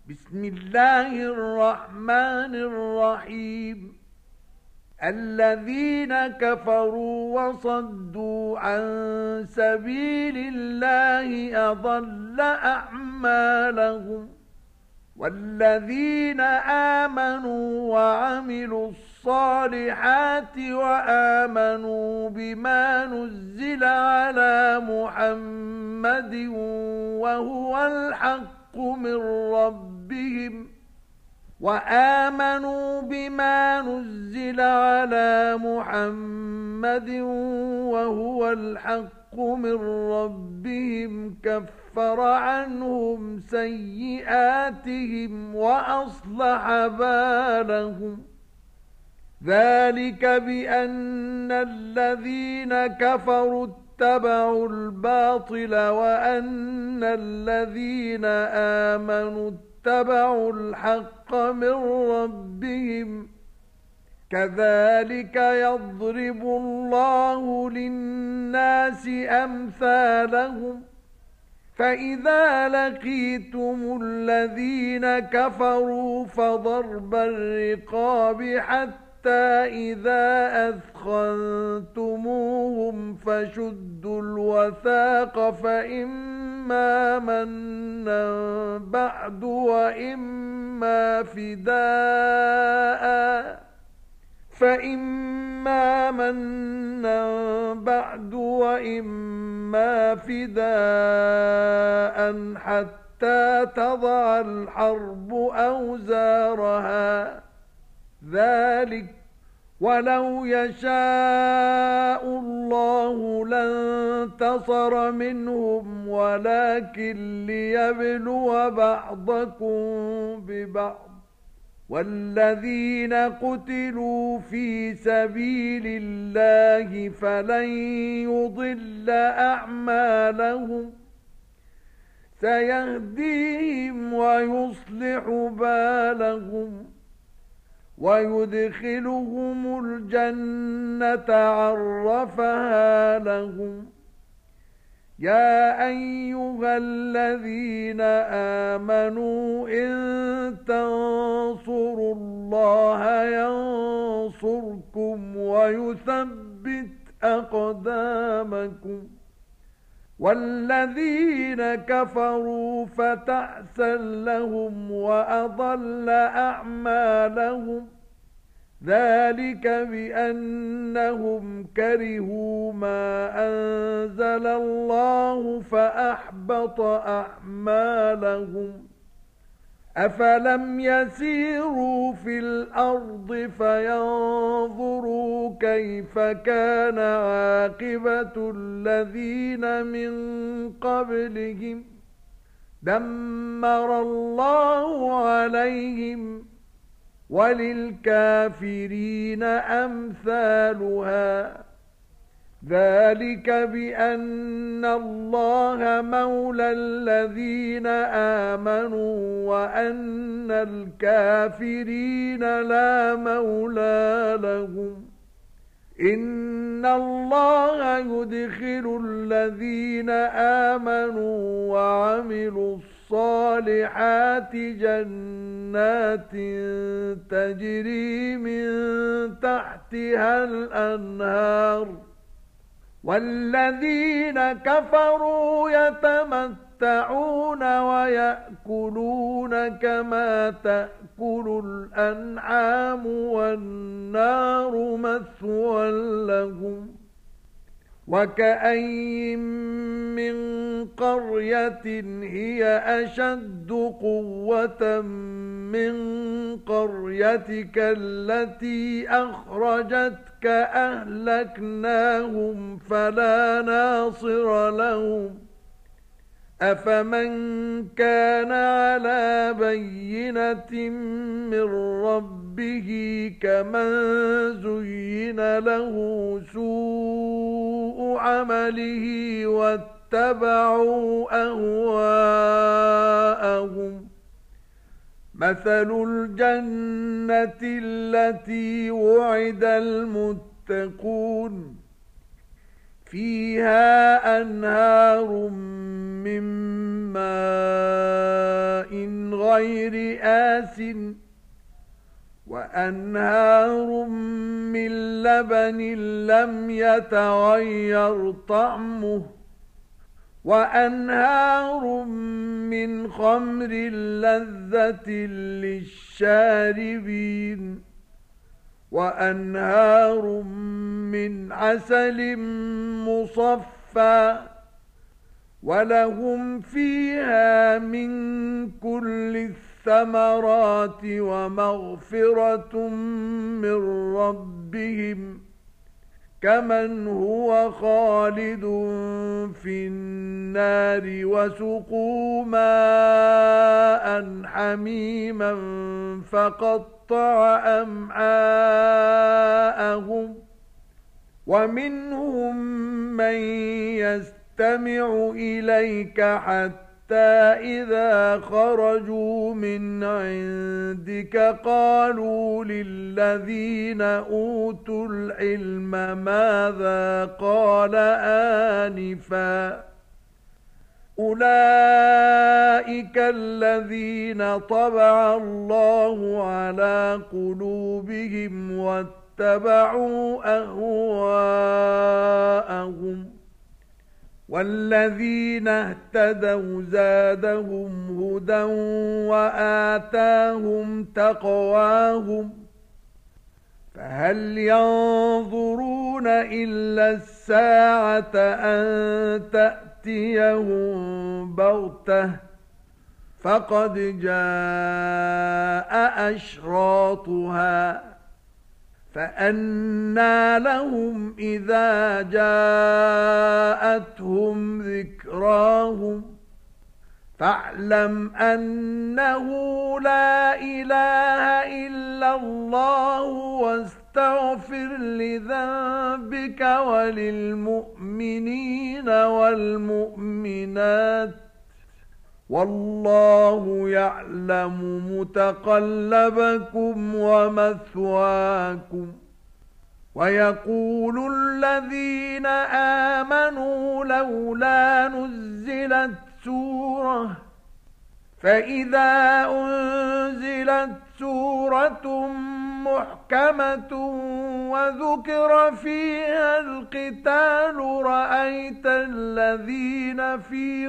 بسم الله الرحمن الرحيم. الذين كفروا وصدوا عن سبيل الله أضل أعمالهم، والذين آمنوا وعملوا الصالحات وآمنوا بما نزل على محمد وهو الحق من ربهم كفر عنهم سيئاتهم وأصلح بالهم. ذلك بأن الذين كفروا اتبعوا الباطل وأن الذين آمنوا اتبعوا الحق من ربهم. كذلك يضرب الله للناس أمثالهم. فإذا لقيتم الذين كفروا فضرب الرقاب حتى إذا أثخنتموهم فشدوا الوثاق فإما منا بعد وإما فداء حتى تضع الحرب أوزارها. ذلك ولو يشاء الله لانتصر منهم ولكن ليبلو بعضكم ببعض. والذين قتلوا في سبيل الله فلن يضل أعمالهم، سيهديهم ويصلح بالهم ويدخلهم الجنة عرفها لهم. يا أيها الذين آمنوا إن تنصروا الله ينصركم ويثبت أقدامكم. والذين كفروا فتعسا لهم وأضل أعمالهم. ذلك بأنهم كرهوا ما أنزل الله فأحبط أعمالهم. أفلم يسيروا في الأرض فينظروا كيف كان عاقبة الذين من قبلهم. دمر الله عليهم وللكافرين أمثالها. ذلك بأن الله مولى الذين آمنوا وأن الكافرين لا مولى لهم. إن الله يدخل الذين آمنوا وعملوا الصالحات جنات تجري من تحتها الأنهار. والذين كفروا يتمتعون ويأكلون كما تأكل الأنعام والنار مثوى لهم. وكأين من قرية هي أشد قوة من قريتك التي أخرجتك أهلكناهم فلا ناصر لهم. أفمن كان على بينة من ربه كمن زين له سوء عمله واتبعوا أهواءهم. مثل الجنة التي وعد المتقون فيها أنهار من ماء غير آسٍ وأنهار من لبن لم يتغير طعمه وأنهار من خمر لذة للشاربين وأنهار من عسل مصفى ولهم فيها من كل الثمرات ومغفرة من ربهم كمن هو خالد في النار وسقوا ماء حميما فقطع أمعاءهم ومنهم من يستمع إليك حتى إذا خرجوا من عندك قالوا للذين أوتوا العلم ماذا قال آنفا أولئك الذين طبع الله على قلوبهم واتبعوا أهواءهم والذين اهتدوا زادهم هدى وآتاهم تقواهم فهل ينظرون إلا الساعة أن تأتيهم بغتة فقد جاء أشراطها فأنى لهم إذا جاءتهم ذكراهم فاعلم أنه لا إله إلا الله واستغفر لذنبك وللمؤمنين والمؤمنات والله يعلم متقلبكم ومثواكم ويقول الذين آمنوا لولا نزلت سورة فإذا أنزلت سورة محكمة وذكر فيها القتال رأيت الذين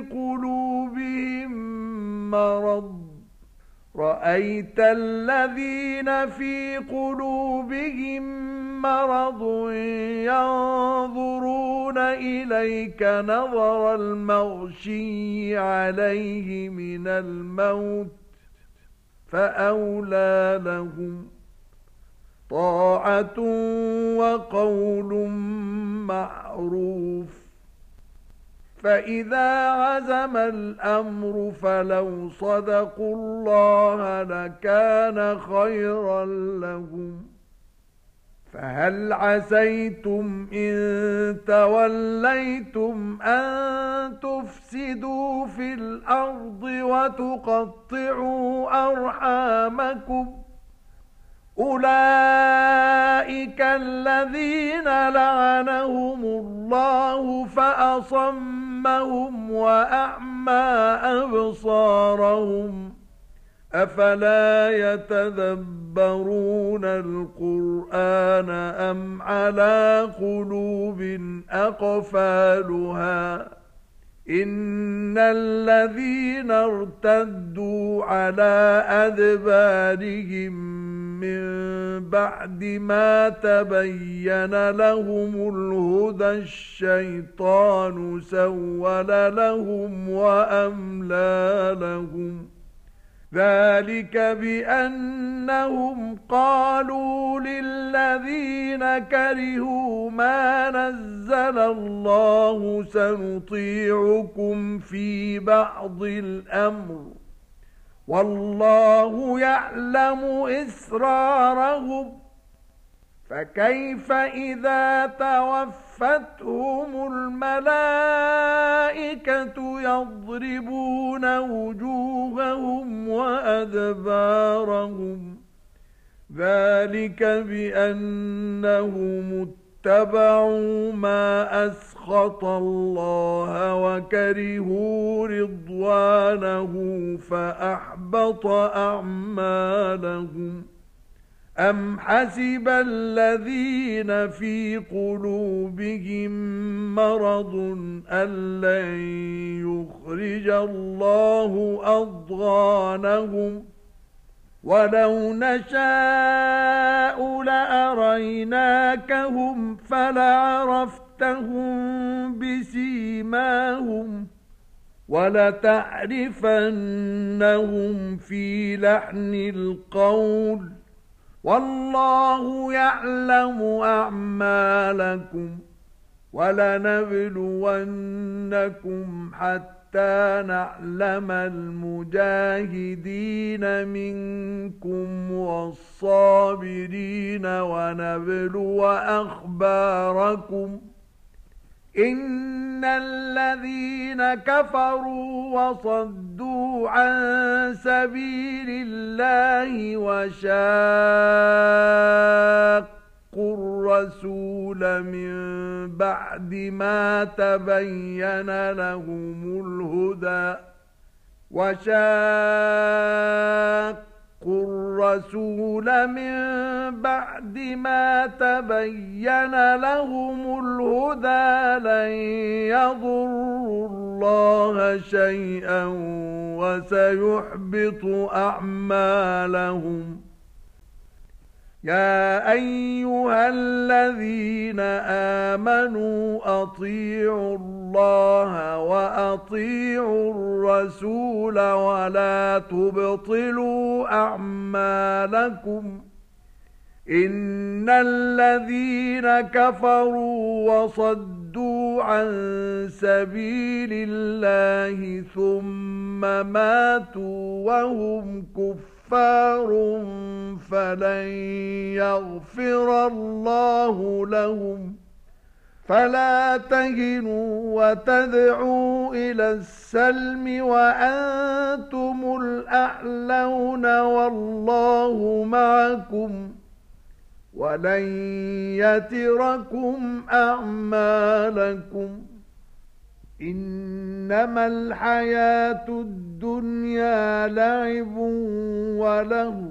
في قلوبهم مرض ينظرون إليك نظر المغشي عليه من الموت فأولى لهم طاعة وقول معروف فإذا عزم الأمر فلو صدقوا الله لكان خيرا لهم فهل عسيتم إن توليتم أن تفسدوا في الأرض وتقطعوا أرحامكم أولئك الذين لعنهم الله فأصمهم وأعمى أبصارهم أفلا يتدبرون القرآن أم على قلوب أقفالها إن الذين ارتدوا على أدبارهم من بعد ما تبين لهم الهدى الشيطان سول لهم وأملى لهم ذلك بأنهم قالوا للذين كرهوا ما نزل الله سنطيعكم في بعض الأمر والله يعلم إسرارهم فكيف إذا توفتهم الملائكة يضربون وجوههم وأدبارهم ذلك بأنهم اتبعوا ما أسخط الله وكرهوا رضوانه فأحبط أعمالهم أم حسب الذين في قلوبهم مرض أن لن يخرج الله أضغانهم ولو نشاء لأريناكهم فلعرفتهم بسيماهم ولتعرفنهم في لحن القول والله يعلم أعمالكم ولنبلونكم حتى نعلم المجاهدين منكم والصابرين ونبلو أخباركم إن الذين كفروا وصدوا عن سبيل الله وشاقوا الرسول من بعد ما تبين لهم الهدى الرسول من بعد ما تبين لهم الهدى لن يضروا الله شيئا وسيحبط أعمالهم يا أيها الذين آمنوا أطيعوا الله وأطيعوا الرسول ولا تبطلوا أعمالكم إن الذين كفروا وصدوا عن سبيل الله ثم ماتوا وهم كفار فلن يغفر الله لهم فلا تهنوا وتدعوا إلى السلم وأنتم الأعلون والله معكم ولن يتركم أعمالكم إنما الحياة الدنيا لعب وله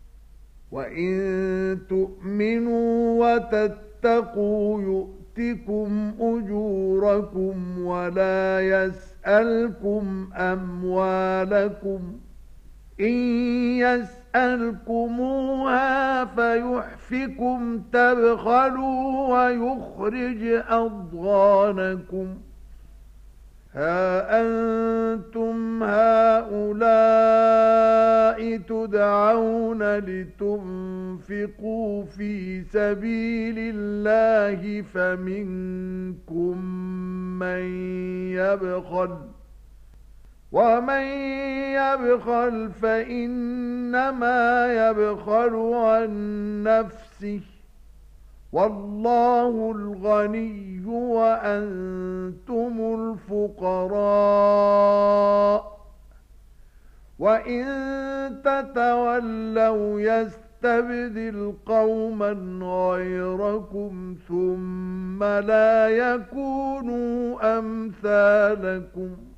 وإن تؤمنوا وتتقوا يؤتكم أجوركم ولا يسألكم أموالكم إن يسألكموها فيحفكم تبخلوا ويخرج أضغانكم ها أنتم هؤلاء تدعون لتنفقوا في سبيل الله فمنكم من يبخل ومن يبخل فإنما يبخل عن نفسه والله الغني وأنتم الفقراء وإن تتولوا يستبدل قوما غيركم ثم لا يكونوا أمثالكم